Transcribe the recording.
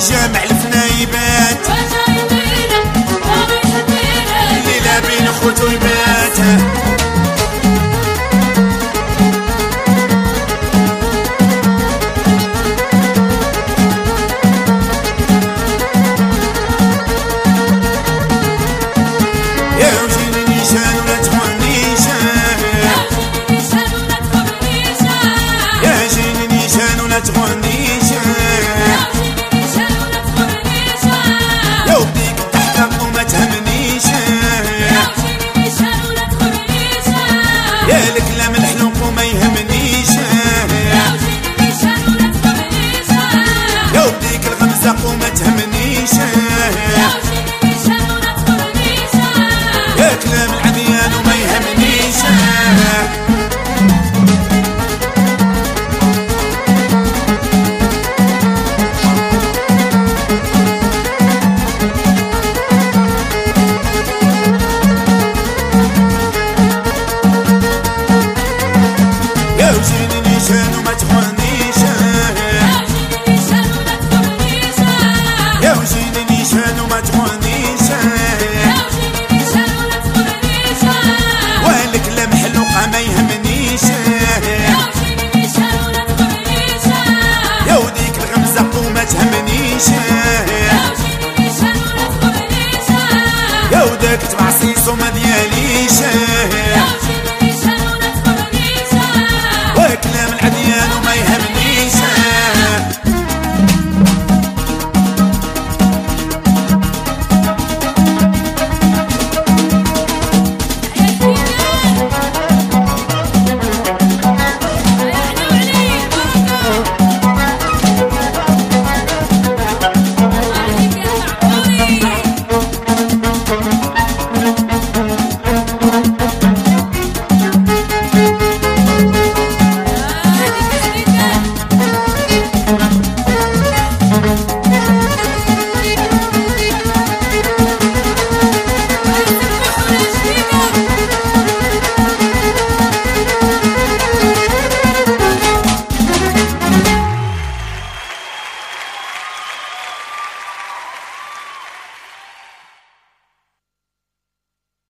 جامع الفنايبات الليلة بين خوتو يبات يا وجيني نيشان ولا تخون نيشان يا جيني نيشان ولا تخون نيشان يا وديك تحكم وما تهمنيش يا الكلام الحلوق وما يهمنيش يا وديك الغمزة وما تهمنيش يا كلام العميان وما يهمنيش يا وجيني نيشان وما تخونيش يا وجيني